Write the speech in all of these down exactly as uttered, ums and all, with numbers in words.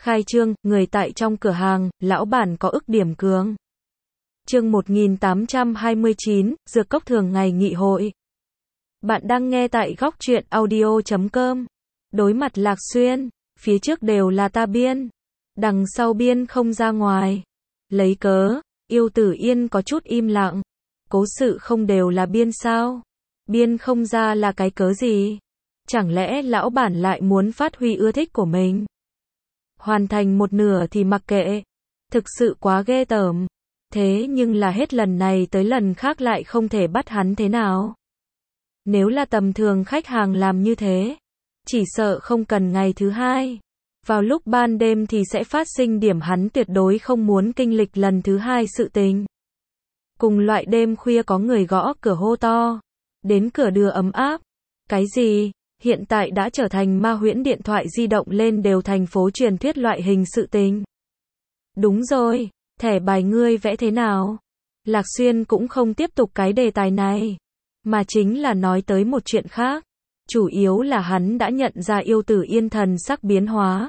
Khai trương, người tại trong cửa hàng, lão bản có ức điểm cường. Chương một nghìn tám trăm hai mươi chín, Dược Cốc thường ngày nghị hội. Bạn đang nghe tại góc truyện audio chấm com. Đối mặt Lạc Xuyên, phía trước đều là ta biên, đằng sau biên không ra ngoài. Lấy cớ, Yêu Tử Yên có chút im lặng. Cố sự không đều là biên sao? Biên không ra là cái cớ gì? Chẳng lẽ lão bản lại muốn phát huy ưa thích của mình? Hoàn thành một nửa thì mặc kệ. Thực sự quá ghê tởm. Thế nhưng là hết lần này tới lần khác lại không thể bắt hắn thế nào. Nếu là tầm thường khách hàng làm như thế, chỉ sợ không cần ngày thứ hai. Vào lúc ban đêm thì sẽ phát sinh điểm hắn tuyệt đối không muốn kinh lịch lần thứ hai sự tình. Cùng loại đêm khuya có người gõ cửa hô to, đến cửa đưa ấm áp. Cái gì? Hiện tại đã trở thành ma huyễn, điện thoại di động lên đều thành phố truyền thuyết loại hình sự tình. Đúng rồi, thẻ bài ngươi vẽ thế nào? Lạc Xuyên cũng không tiếp tục cái đề tài này, mà chính là nói tới một chuyện khác. Chủ yếu là hắn đã nhận ra Yêu Tử Yên thần sắc biến hóa.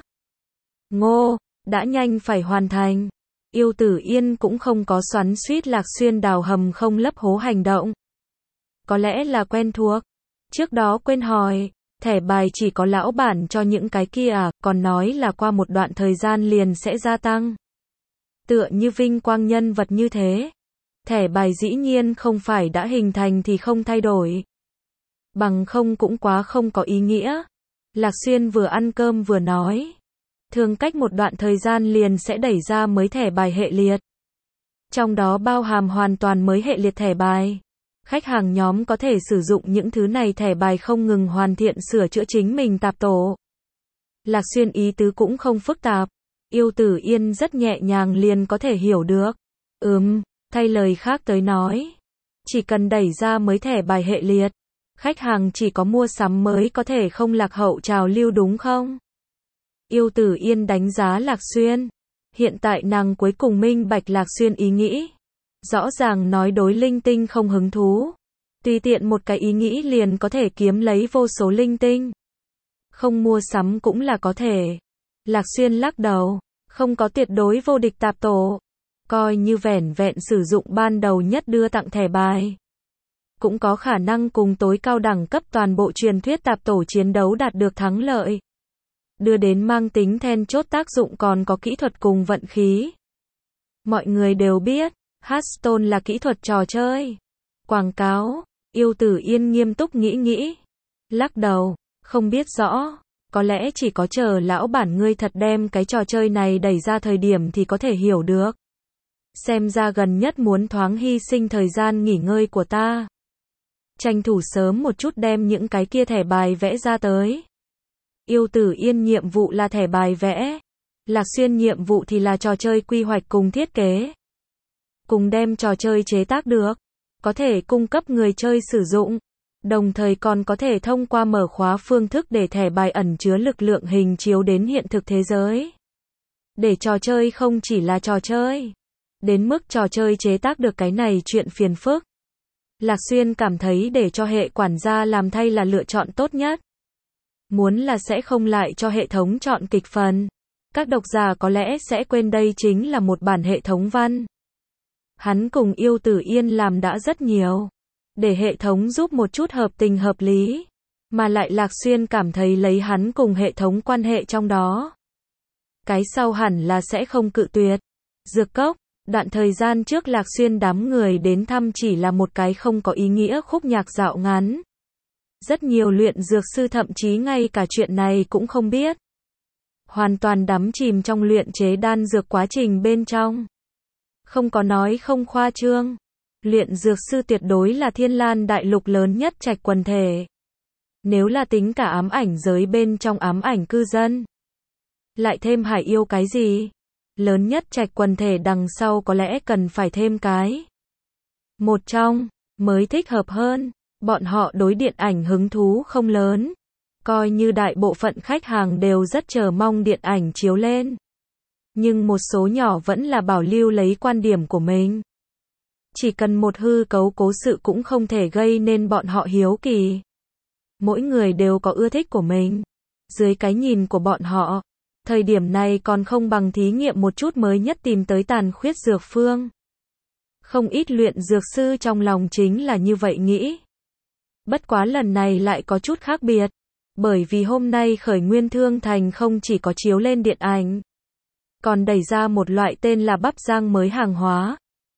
Ngô, đã nhanh phải hoàn thành. Yêu Tử Yên cũng không có xoắn xuýt Lạc Xuyên đào hầm không lấp hố hành động. Có lẽ là quen thuộc. Trước đó quên hỏi, thẻ bài chỉ có lão bản cho những cái kia à, còn nói là qua một đoạn thời gian liền sẽ gia tăng. Tựa như vinh quang nhân vật như thế. Thẻ bài dĩ nhiên không phải đã hình thành thì không thay đổi. Bằng không cũng quá không có ý nghĩa. Lạc Xuyên vừa ăn cơm vừa nói. Thường cách một đoạn thời gian liền sẽ đẩy ra mới thẻ bài hệ liệt. Trong đó bao hàm hoàn toàn mới hệ liệt thẻ bài. Khách hàng nhóm có thể sử dụng những thứ này thẻ bài không ngừng hoàn thiện sửa chữa chính mình tạp tổ. Lạc Xuyên ý tứ cũng không phức tạp. Yêu Tử Yên rất nhẹ nhàng liền có thể hiểu được. Ừm, thay lời khác tới nói, chỉ cần đẩy ra mới thẻ bài hệ liệt, khách hàng chỉ có mua sắm mới có thể không lạc hậu trào lưu đúng không? Yêu Tử Yên đánh giá Lạc Xuyên. Hiện tại nàng cuối cùng minh bạch Lạc Xuyên ý nghĩ. Rõ ràng nói đối linh tinh không hứng thú. Tùy tiện một cái ý nghĩ liền có thể kiếm lấy vô số linh tinh. Không mua sắm cũng là có thể. Lạc Xuyên lắc đầu. Không có tuyệt đối vô địch tạp tổ. Coi như vẻn vẹn sử dụng ban đầu nhất đưa tặng thẻ bài. Cũng có khả năng cùng tối cao đẳng cấp toàn bộ truyền thuyết tạp tổ chiến đấu đạt được thắng lợi. Đưa đến mang tính then chốt tác dụng còn có kỹ thuật cùng vận khí. Mọi người đều biết, Hearthstone là kỹ thuật trò chơi. Quảng cáo, Yêu Tử Yên nghiêm túc nghĩ nghĩ. Lắc đầu, không biết rõ, có lẽ chỉ có chờ lão bản ngươi thật đem cái trò chơi này đẩy ra thời điểm thì có thể hiểu được. Xem ra gần nhất muốn thoáng hy sinh thời gian nghỉ ngơi của ta. Tranh thủ sớm một chút đem những cái kia thẻ bài vẽ ra tới. Yêu Tử Yên nhiệm vụ là thẻ bài vẽ. Lạc Xuyên nhiệm vụ thì là trò chơi quy hoạch cùng thiết kế. Cùng đem trò chơi chế tác được. Có thể cung cấp người chơi sử dụng. Đồng thời còn có thể thông qua mở khóa phương thức để thẻ bài ẩn chứa lực lượng hình chiếu đến hiện thực thế giới. Để trò chơi không chỉ là trò chơi. Đến mức trò chơi chế tác được cái này chuyện phiền phức. Lạc Xuyên cảm thấy để cho hệ quản gia làm thay là lựa chọn tốt nhất. Muốn là sẽ không lại cho hệ thống chọn kịch phần. Các độc giả có lẽ sẽ quên đây chính là một bản hệ thống văn. Hắn cùng Yêu Tử Yên làm đã rất nhiều. Để hệ thống giúp một chút hợp tình hợp lý. Mà lại Lạc Xuyên cảm thấy lấy hắn cùng hệ thống quan hệ trong đó. Cái sau hẳn là sẽ không cự tuyệt. Dược Cốc, đoạn thời gian trước Lạc Xuyên đám người đến thăm chỉ là một cái không có ý nghĩa khúc nhạc dạo ngắn. Rất nhiều luyện dược sư thậm chí ngay cả chuyện này cũng không biết. Hoàn toàn đắm chìm trong luyện chế đan dược quá trình bên trong. Không có nói không khoa trương. Luyện dược sư tuyệt đối là Thiên Lan đại lục lớn nhất trạch quần thể. Nếu là tính cả ám ảnh giới bên trong ám ảnh cư dân. Lại thêm hải yêu cái gì? Lớn nhất trạch quần thể đằng sau có lẽ cần phải thêm cái. Một trong, mới thích hợp hơn. Bọn họ đối điện ảnh hứng thú không lớn. Coi như đại bộ phận khách hàng đều rất chờ mong điện ảnh chiếu lên. Nhưng một số nhỏ vẫn là bảo lưu lấy quan điểm của mình. Chỉ cần một hư cấu cố sự cũng không thể gây nên bọn họ hiếu kỳ. Mỗi người đều có ưa thích của mình. Dưới cái nhìn của bọn họ, Thời điểm này còn không bằng thí nghiệm một chút mới nhất tìm tới tàn khuyết dược phương. Không ít luyện dược sư trong lòng chính là như vậy nghĩ. Bất quá lần này lại có chút khác biệt. Bởi vì hôm nay Khởi Nguyên Thương Thành không chỉ có chiếu lên điện ảnh, còn đẩy ra một loại tên là bắp rang mới hàng hóa.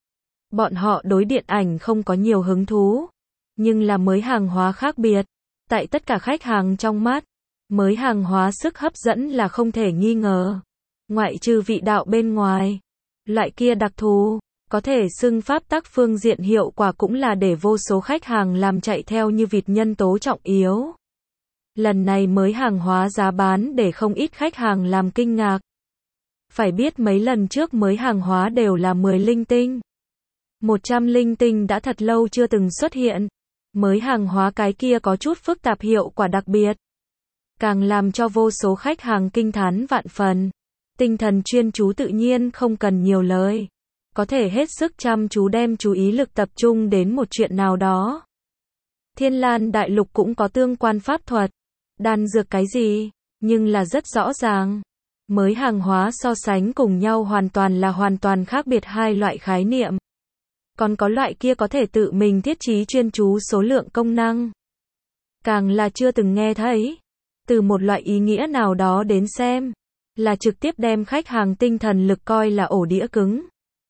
Bọn họ đối điện ảnh không có nhiều hứng thú, nhưng là mới hàng hóa khác biệt. Tại tất cả khách hàng trong mắt, mới hàng hóa sức hấp dẫn là không thể nghi ngờ. Ngoại trừ vị đạo bên ngoài, loại kia đặc thù, có thể xưng pháp tắc phương diện hiệu quả cũng là để vô số khách hàng làm chạy theo như vịt nhân tố trọng yếu. Lần này mới hàng hóa giá bán để không ít khách hàng làm kinh ngạc. Phải biết mấy lần trước mới hàng hóa đều là mười linh tinh. một trăm linh tinh đã thật lâu chưa từng xuất hiện. Mới hàng hóa cái kia có chút phức tạp hiệu quả đặc biệt. Càng làm cho vô số khách hàng kinh thán vạn phần. Tinh thần chuyên chú tự nhiên không cần nhiều lời. Có thể hết sức chăm chú đem chú ý lực tập trung đến một chuyện nào đó. Thiên Lan Đại Lục cũng có tương quan pháp thuật, đan dược cái gì, nhưng là rất rõ ràng. Mới hàng hóa so sánh cùng nhau hoàn toàn là hoàn toàn khác biệt hai loại khái niệm. Còn có loại kia có thể tự mình thiết trí chuyên chú số lượng công năng. Càng là chưa từng nghe thấy. Từ một loại ý nghĩa nào đó đến xem, là trực tiếp đem khách hàng tinh thần lực coi là ổ đĩa cứng.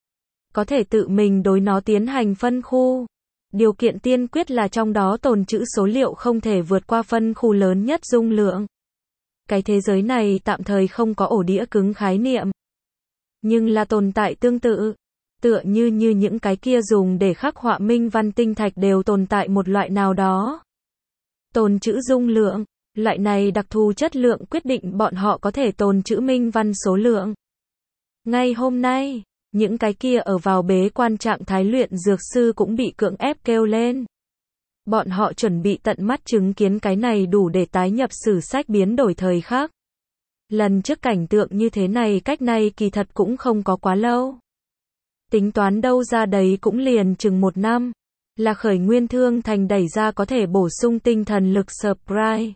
Có thể tự mình đối nó tiến hành phân khu. Điều kiện tiên quyết là trong đó tồn trữ số liệu không thể vượt qua phân khu lớn nhất dung lượng. Cái thế giới này tạm thời không có ổ đĩa cứng khái niệm. Nhưng là tồn tại tương tự. Tựa như như những cái kia dùng để khắc họa minh văn tinh thạch đều tồn tại một loại nào đó. Tồn trữ dung lượng. Loại này đặc thù chất lượng quyết định bọn họ có thể tồn trữ minh văn số lượng. Ngay hôm nay, những cái kia ở vào bế quan trạng thái luyện dược sư cũng bị cưỡng ép kêu lên. Bọn họ chuẩn bị tận mắt chứng kiến cái này đủ để tái nhập sử sách biến đổi thời khắc. Lần trước cảnh tượng như thế này cách này kỳ thật cũng không có quá lâu. Tính toán đâu ra đấy cũng liền chừng một năm. Là Khởi Nguyên Thương Thành đẩy ra có thể bổ sung tinh thần lực surprise.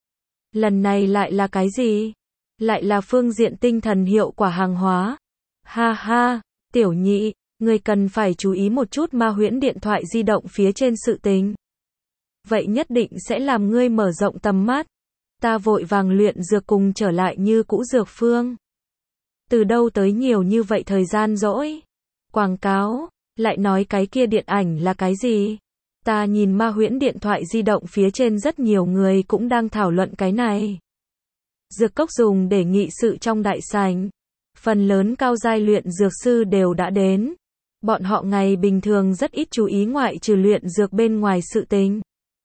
Lần này lại là cái gì? Lại là phương diện tinh thần hiệu quả hàng hóa. Ha ha, tiểu nhị, người cần phải chú ý một chút ma huyễn điện thoại di động phía trên sự tình. Vậy nhất định sẽ làm ngươi mở rộng tầm mắt. Ta vội vàng luyện dược cùng trở lại như cũ dược phương. Từ đâu tới nhiều như vậy thời gian rỗi? Quảng cáo, lại nói cái kia điện ảnh là cái gì? Ta nhìn ma huyễn điện thoại di động phía trên rất nhiều người cũng đang thảo luận cái này. Dược cốc dùng để nghị sự trong đại sảnh. Phần lớn cao giai luyện dược sư đều đã đến. Bọn họ ngày bình thường rất ít chú ý ngoại trừ luyện dược bên ngoài sự tình.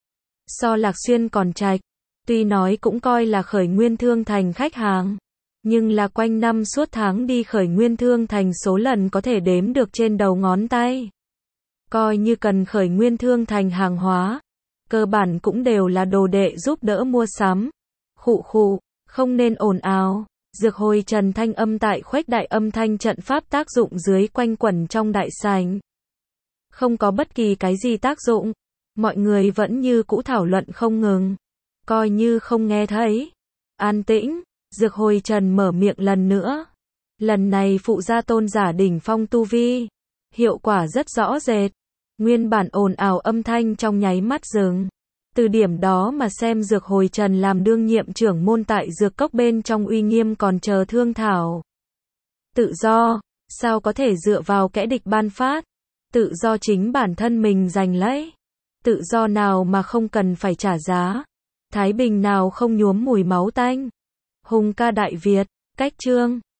So Lạc Xuyên còn trạch, tuy nói cũng coi là Khởi Nguyên Thương Thành khách hàng, nhưng là quanh năm suốt tháng đi Khởi Nguyên Thương Thành số lần có thể đếm được trên đầu ngón tay. Coi như cần Khởi Nguyên Thương Thành hàng hóa, cơ bản cũng đều là đồ đệ giúp đỡ mua sắm. Khụ khụ, không nên ồn ào. Dược hồi trần thanh âm tại khuếch đại âm thanh trận pháp tác dụng dưới quanh quẩn trong đại sảnh. Không có bất kỳ cái gì tác dụng. Mọi người vẫn như cũ thảo luận không ngừng. Coi như không nghe thấy. An tĩnh, dược hồi trần mở miệng lần nữa. Lần này phụ gia tôn giả đỉnh phong tu vi. Hiệu quả rất rõ rệt. Nguyên bản ồn ào âm thanh trong nháy mắt dừng. Từ điểm đó mà xem dược hồi trần làm đương nhiệm trưởng môn tại dược cốc bên trong uy nghiêm còn chờ thương thảo. Tự do, sao có thể dựa vào kẻ địch ban phát? Tự do chính bản thân mình giành lấy. Tự do nào mà không cần phải trả giá? Thái bình nào không nhuốm mùi máu tanh? Hùng ca Đại Việt, cách chương.